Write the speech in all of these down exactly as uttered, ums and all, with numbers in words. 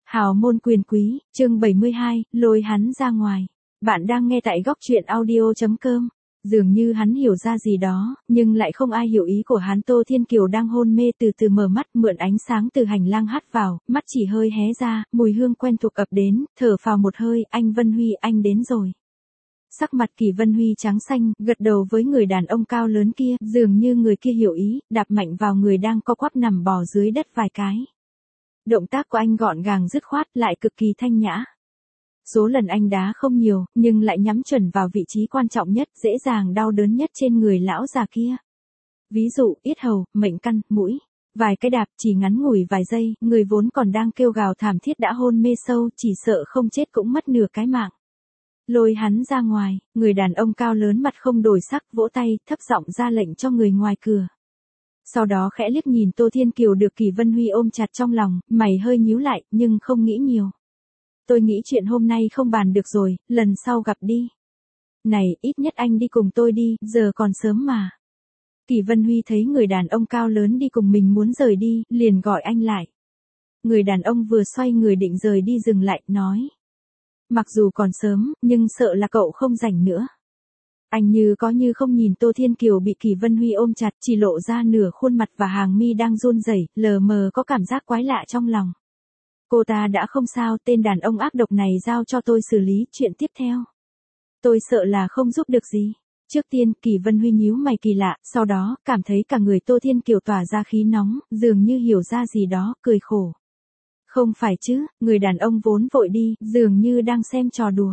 Hào môn quyền quý, chương bảy mươi hai, lôi hắn ra ngoài. Bạn đang nghe tại góc truyện audio chấm com. Dường như hắn hiểu ra gì đó, nhưng lại không ai hiểu ý của hắn. Tô Thiên Kiều đang hôn mê từ từ mở mắt, mượn ánh sáng từ hành lang hắt vào, mắt chỉ hơi hé ra, mùi hương quen thuộc ập đến, thở phào một hơi, anh Vân Huy, anh đến rồi. Sắc mặt Kỳ Vân Huy trắng xanh, gật đầu với người đàn ông cao lớn kia, dường như người kia hiểu ý, đạp mạnh vào người đang co quắp nằm bò dưới đất vài cái. Động tác của anh gọn gàng dứt khoát, lại cực kỳ thanh nhã. Số lần anh đá không nhiều, nhưng lại nhắm chuẩn vào vị trí quan trọng nhất, dễ dàng đau đớn nhất trên người lão già kia. Ví dụ, yết hầu, mệnh căn, mũi. Vài cái đạp chỉ ngắn ngủi vài giây, người vốn còn đang kêu gào thảm thiết đã hôn mê sâu, chỉ sợ không chết cũng mất nửa cái mạng. Lôi hắn ra ngoài, người đàn ông cao lớn mặt không đổi sắc, vỗ tay, thấp giọng ra lệnh cho người ngoài cửa. Sau đó khẽ liếc nhìn Tô Thiên Kiều được Kỳ Vân Huy ôm chặt trong lòng, mày hơi nhíu lại, nhưng không nghĩ nhiều. Tôi nghĩ chuyện hôm nay không bàn được rồi, lần sau gặp đi. Này, ít nhất anh đi cùng tôi đi, giờ còn sớm mà. Kỳ Vân Huy thấy người đàn ông cao lớn đi cùng mình muốn rời đi, liền gọi anh lại. Người đàn ông vừa xoay người định rời đi dừng lại, nói. Mặc dù còn sớm, nhưng sợ là cậu không rảnh nữa. Anh như có như không nhìn Tô Thiên Kiều bị Kỳ Vân Huy ôm chặt, chỉ lộ ra nửa khuôn mặt và hàng mi đang run rẩy, lờ mờ có cảm giác quái lạ trong lòng. Cô ta đã không sao, tên đàn ông ác độc này giao cho tôi xử lý chuyện tiếp theo. Tôi sợ là không giúp được gì. Trước tiên, Kỳ Vân Huy nhíu mày kỳ lạ, sau đó, cảm thấy cả người Tô Thiên Kiều tỏa ra khí nóng, dường như hiểu ra gì đó, cười khổ. Không phải chứ, người đàn ông vốn vội đi, dường như đang xem trò đùa.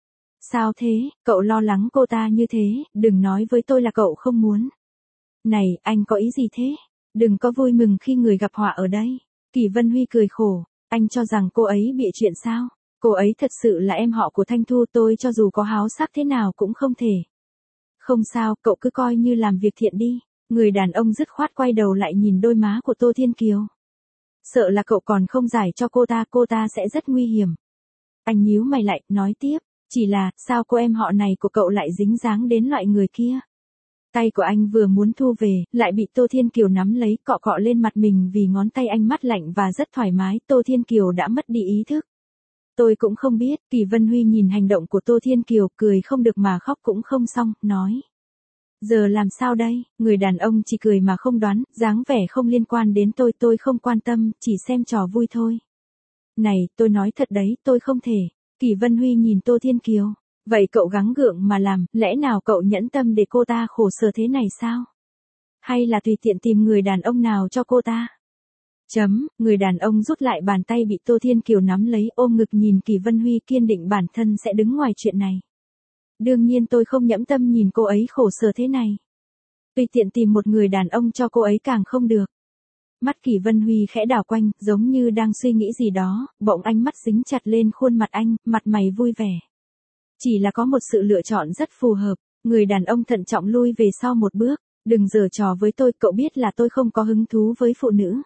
Sao thế, cậu lo lắng cô ta như thế, đừng nói với tôi là cậu không muốn. Này, anh có ý gì thế? Đừng có vui mừng khi người gặp họa ở đây. Kỳ Vân Huy cười khổ, anh cho rằng cô ấy bịa chuyện sao? Cô ấy thật sự là em họ của Thanh Thu, tôi cho dù có háo sắc thế nào cũng không thể. Không sao, cậu cứ coi như làm việc thiện đi. Người đàn ông dứt khoát quay đầu lại nhìn đôi má của Tô Thiên Kiều. Sợ là cậu còn không giải cho cô ta, cô ta sẽ rất nguy hiểm. Anh nhíu mày lại, nói tiếp. Chỉ là, sao cô em họ này của cậu lại dính dáng đến loại người kia? Tay của anh vừa muốn thu về, lại bị Tô Thiên Kiều nắm lấy, cọ cọ lên mặt mình vì ngón tay anh mát lạnh và rất thoải mái, Tô Thiên Kiều đã mất đi ý thức. Tôi cũng không biết, Kỳ Vân Huy nhìn hành động của Tô Thiên Kiều, cười không được mà khóc cũng không xong, nói. Giờ làm sao đây? Người đàn ông chỉ cười mà không đoán, dáng vẻ không liên quan đến tôi, tôi không quan tâm, chỉ xem trò vui thôi. Này, tôi nói thật đấy, tôi không thể. Kỳ Vân Huy nhìn Tô Thiên Kiều. Vậy cậu gắng gượng mà làm, lẽ nào cậu nhẫn tâm để cô ta khổ sở thế này sao? Hay là tùy tiện tìm người đàn ông nào cho cô ta? Chấm, người đàn ông rút lại bàn tay bị Tô Thiên Kiều nắm lấy, ôm ngực nhìn Kỳ Vân Huy, kiên định bản thân sẽ đứng ngoài chuyện này. Đương nhiên tôi không nhẫn tâm nhìn cô ấy khổ sở thế này. Tùy tiện tìm một người đàn ông cho cô ấy càng không được. Mắt Kỳ Vân Huy khẽ đảo quanh, giống như đang suy nghĩ gì đó, bỗng ánh mắt dính chặt lên khuôn mặt anh, mặt mày vui vẻ. Chỉ là có một sự lựa chọn rất phù hợp, người đàn ông thận trọng lui về sau một bước, đừng giở trò với tôi, cậu biết là tôi không có hứng thú với phụ nữ.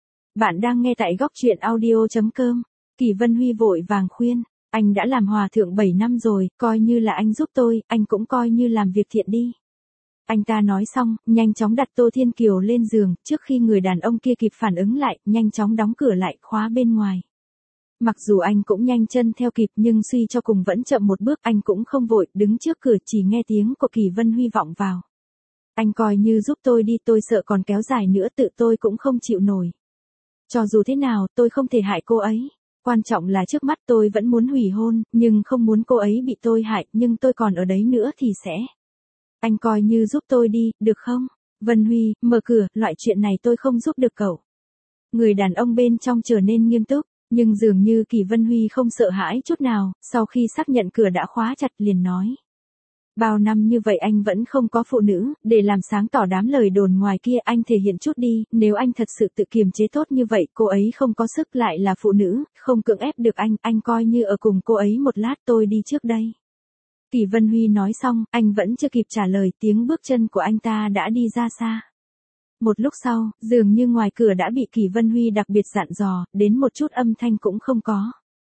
Bạn đang nghe tại góc truyện audio chấm com, Kỳ Vân Huy vội vàng khuyên, anh đã làm hòa thượng bảy năm rồi, coi như là anh giúp tôi, anh cũng coi như làm việc thiện đi. Anh ta nói xong, nhanh chóng đặt Tô Thiên Kiều lên giường, trước khi người đàn ông kia kịp phản ứng lại, nhanh chóng đóng cửa lại, khóa bên ngoài. Mặc dù anh cũng nhanh chân theo kịp nhưng suy cho cùng vẫn chậm một bước, anh cũng không vội, đứng trước cửa chỉ nghe tiếng của Kỳ Vân Huy vọng vào. Anh coi như giúp tôi đi, tôi sợ còn kéo dài nữa tự tôi cũng không chịu nổi. Cho dù thế nào, tôi không thể hại cô ấy. Quan trọng là trước mắt tôi vẫn muốn hủy hôn, nhưng không muốn cô ấy bị tôi hại, nhưng tôi còn ở đấy nữa thì sẽ. Anh coi như giúp tôi đi, được không? Vân Huy, mở cửa, loại chuyện này tôi không giúp được cậu. Người đàn ông bên trong trở nên nghiêm túc, nhưng dường như Kỳ Vân Huy không sợ hãi chút nào, sau khi xác nhận cửa đã khóa chặt liền nói. Bao năm như vậy anh vẫn không có phụ nữ, để làm sáng tỏ đám lời đồn ngoài kia anh thể hiện chút đi, nếu anh thật sự tự kiềm chế tốt như vậy, cô ấy không có sức lại là phụ nữ, không cưỡng ép được anh, anh coi như ở cùng cô ấy một lát, tôi đi trước đây. Kỳ Vân Huy nói xong, anh vẫn chưa kịp trả lời, tiếng bước chân của anh ta đã đi ra xa. Một lúc sau, dường như ngoài cửa đã bị Kỳ Vân Huy đặc biệt dặn dò, đến một chút âm thanh cũng không có.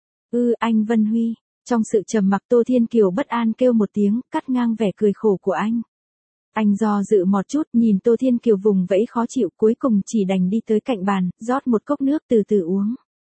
Ư, anh Vân Huy. Trong sự trầm mặc Tô Thiên Kiều bất an kêu một tiếng, cắt ngang vẻ cười khổ của anh. Anh do dự một chút, nhìn Tô Thiên Kiều vùng vẫy khó chịu, cuối cùng chỉ đành đi tới cạnh bàn, rót một cốc nước từ từ uống.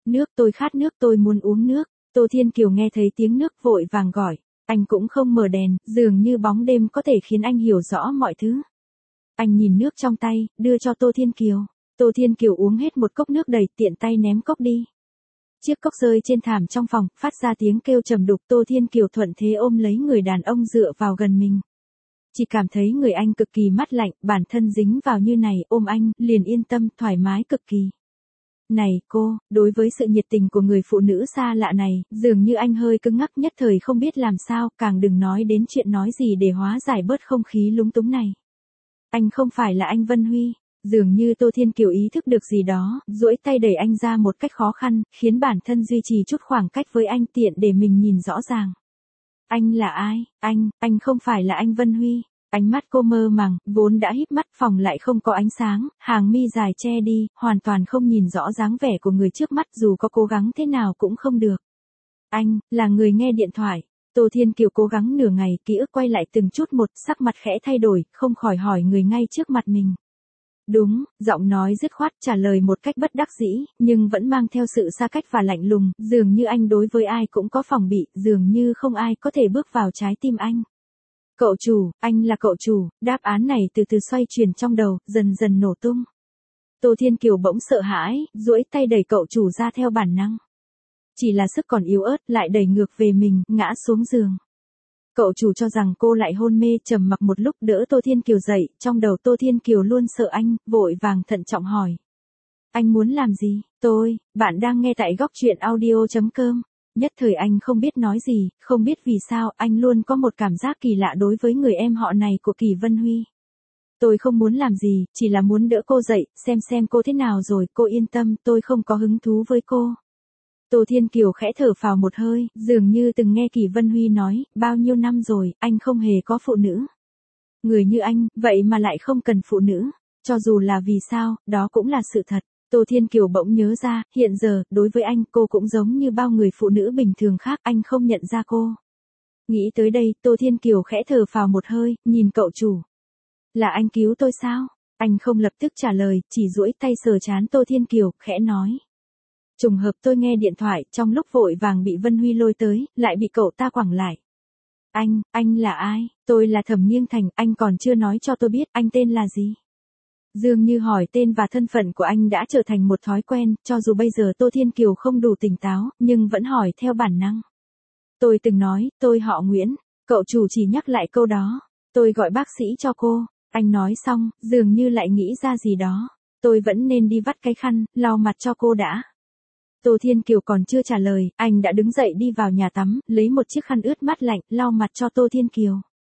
Nước, tôi khát nước, tôi muốn uống nước. Tô Thiên Kiều nghe thấy tiếng nước vội vàng gọi. Anh cũng không mở đèn, dường như bóng đêm có thể khiến anh hiểu rõ mọi thứ. Anh nhìn nước trong tay, đưa cho Tô Thiên Kiều. Tô Thiên Kiều uống hết một cốc nước đầy, tiện tay ném cốc đi. Chiếc cốc rơi trên thảm trong phòng, phát ra tiếng kêu trầm đục. Tô Thiên Kiều thuận thế ôm lấy người đàn ông dựa vào gần mình. Chỉ cảm thấy người anh cực kỳ mát lạnh, bản thân dính vào như này, ôm anh, liền yên tâm, thoải mái cực kỳ. Này cô, đối với sự nhiệt tình của người phụ nữ xa lạ này, dường như anh hơi cứng ngắc, nhất thời không biết làm sao, càng đừng nói đến chuyện nói gì để hóa giải bớt không khí lúng túng này. Anh không phải là anh Vân Huy. Dường như Tô Thiên Kiều ý thức được gì đó, duỗi tay đẩy anh ra một cách khó khăn, khiến bản thân duy trì chút khoảng cách với anh tiện để mình nhìn rõ ràng. Anh là ai? Anh, anh không phải là anh Vân Huy. Ánh mắt cô mơ màng, vốn đã híp mắt, phòng lại không có ánh sáng, hàng mi dài che đi, hoàn toàn không nhìn rõ dáng vẻ của người trước mắt, dù có cố gắng thế nào cũng không được. Anh, là người nghe điện thoại. Tô Thiên Kiều cố gắng nửa ngày, ký ức quay lại từng chút một, sắc mặt khẽ thay đổi, không khỏi hỏi người ngay trước mặt mình. Đúng, giọng nói dứt khoát, trả lời một cách bất đắc dĩ, nhưng vẫn mang theo sự xa cách và lạnh lùng, dường như anh đối với ai cũng có phòng bị, dường như không ai có thể bước vào trái tim anh. Cậu chủ, anh là cậu chủ. Đáp án này từ từ xoay chuyển trong đầu, dần dần nổ tung. Tô Thiên Kiều bỗng sợ hãi, duỗi tay đẩy cậu chủ ra theo bản năng. Chỉ là sức còn yếu ớt, lại đẩy ngược về mình, ngã xuống giường. Cậu chủ cho rằng cô lại hôn mê, trầm mặc một lúc đỡ Tô Thiên Kiều dậy, trong đầu Tô Thiên Kiều luôn sợ anh, vội vàng thận trọng hỏi. Anh muốn làm gì? Tôi, bạn đang nghe tại góc truyện audio chấm com. Nhất thời anh không biết nói gì, không biết vì sao anh luôn có một cảm giác kỳ lạ đối với người em họ này của Kỳ Vân Huy. Tôi không muốn làm gì, chỉ là muốn đỡ cô dậy, xem xem cô thế nào rồi, cô yên tâm, tôi không có hứng thú với cô. Tô Thiên Kiều khẽ thở phào một hơi, dường như từng nghe Kỳ Vân Huy nói, bao nhiêu năm rồi, anh không hề có phụ nữ. Người như anh, vậy mà lại không cần phụ nữ, cho dù là vì sao, đó cũng là sự thật. Tô Thiên Kiều bỗng nhớ ra, hiện giờ, đối với anh, cô cũng giống như bao người phụ nữ bình thường khác, anh không nhận ra cô. Nghĩ tới đây, Tô Thiên Kiều khẽ thở phào một hơi, nhìn cậu chủ. Là anh cứu tôi sao? Anh không lập tức trả lời, chỉ duỗi tay sờ trán Tô Thiên Kiều, khẽ nói. Trùng hợp tôi nghe điện thoại, trong lúc vội vàng bị Vân Huy lôi tới, lại bị cậu ta quẳng lại. Anh, anh là ai? Tôi là Thẩm Nghiêng Thành, anh còn chưa nói cho tôi biết, anh tên là gì? Dường như hỏi tên và thân phận của anh đã trở thành một thói quen, cho dù bây giờ Tô Thiên Kiều không đủ tỉnh táo, nhưng vẫn hỏi theo bản năng. Tôi từng nói, tôi họ Nguyễn, cậu chủ chỉ nhắc lại câu đó. Tôi gọi bác sĩ cho cô. Anh nói xong, dường như lại nghĩ ra gì đó. Tôi vẫn nên đi vắt cái khăn, lau mặt cho cô đã. Tô Thiên Kiều còn chưa trả lời, anh đã đứng dậy đi vào nhà tắm, lấy một chiếc khăn ướt mát lạnh, lau mặt cho Tô Thiên Kiều.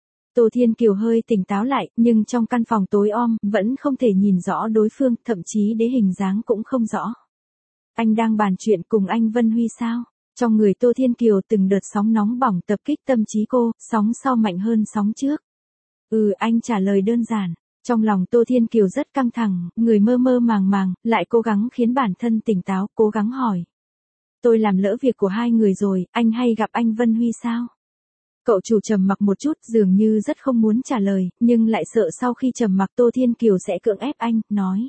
Tô Thiên Kiều hơi tỉnh táo lại, nhưng trong căn phòng tối om, vẫn không thể nhìn rõ đối phương, thậm chí đến hình dáng cũng không rõ. Anh đang bàn chuyện cùng anh Vân Huy sao? Trong người Tô Thiên Kiều từng đợt sóng nóng bỏng tập kích tâm trí cô, sóng sau mạnh hơn sóng trước. Ừ, anh trả lời đơn giản. Trong lòng Tô Thiên Kiều rất căng thẳng, người mơ mơ màng màng, lại cố gắng khiến bản thân tỉnh táo, cố gắng hỏi. Tôi làm lỡ việc của hai người rồi, anh hay gặp anh Vân Huy sao? Cậu chủ trầm mặc một chút, dường như rất không muốn trả lời, nhưng lại sợ sau khi trầm mặc Tô Thiên Kiều sẽ cưỡng ép anh, nói.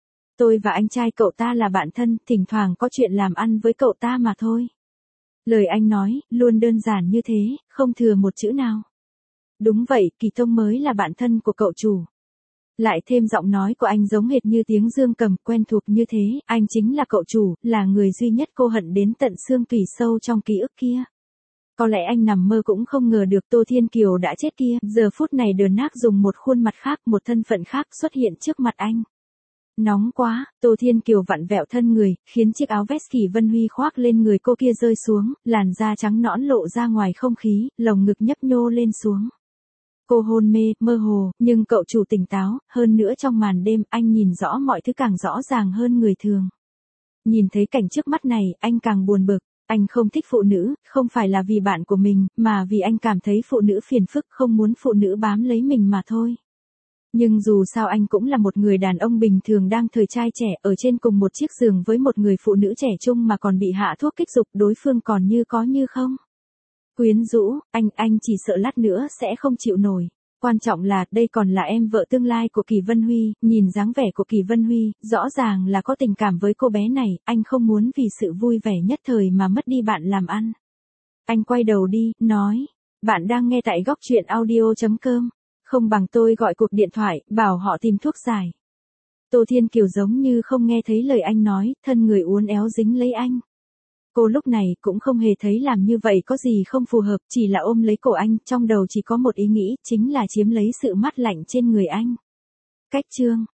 Tôi và anh trai cậu ta là bạn thân, thỉnh thoảng có chuyện làm ăn với cậu ta mà thôi. Lời anh nói, luôn đơn giản như thế, không thừa một chữ nào. Đúng vậy, Kỳ Thông mới là bạn thân của cậu chủ. Lại thêm giọng nói của anh giống hệt như tiếng dương cầm, quen thuộc như thế, anh chính là cậu chủ, là người duy nhất cô hận đến tận xương tủy sâu trong ký ức kia. Có lẽ anh nằm mơ cũng không ngờ được Tô Thiên Kiều đã chết kia, giờ phút này Đờ Nác dùng một khuôn mặt khác, một thân phận khác xuất hiện trước mặt anh. Nóng quá, Tô Thiên Kiều vặn vẹo thân người, khiến chiếc áo vest Kỳ Vân Huy khoác lên người cô kia rơi xuống, làn da trắng nõn lộ ra ngoài không khí, lồng ngực nhấp nhô lên xuống. Cô hôn mê, mơ hồ, nhưng cậu chủ tỉnh táo, hơn nữa trong màn đêm anh nhìn rõ mọi thứ càng rõ ràng hơn người thường. Nhìn thấy cảnh trước mắt này, anh càng buồn bực. Anh không thích phụ nữ, không phải là vì bạn của mình, mà vì anh cảm thấy phụ nữ phiền phức, không muốn phụ nữ bám lấy mình mà thôi. Nhưng dù sao anh cũng là một người đàn ông bình thường đang thời trai trẻ, ở trên cùng một chiếc giường với một người phụ nữ trẻ trung mà còn bị hạ thuốc kích dục, đối phương còn như có như không. Quyến rũ, anh, anh chỉ sợ lát nữa sẽ không chịu nổi. Quan trọng là, đây còn là em vợ tương lai của Kỳ Vân Huy, nhìn dáng vẻ của Kỳ Vân Huy, rõ ràng là có tình cảm với cô bé này, anh không muốn vì sự vui vẻ nhất thời mà mất đi bạn làm ăn. Anh quay đầu đi, nói, bạn đang nghe tại góc truyện audio chấm com, không bằng tôi gọi cuộc điện thoại, bảo họ tìm thuốc giải. Tô Thiên Kiều giống như không nghe thấy lời anh nói, thân người uốn éo dính lấy anh. Cô lúc này cũng không hề thấy làm như vậy có gì không phù hợp, chỉ là ôm lấy cổ anh, trong đầu chỉ có một ý nghĩ, chính là chiếm lấy sự mát lạnh trên người anh. Cách chương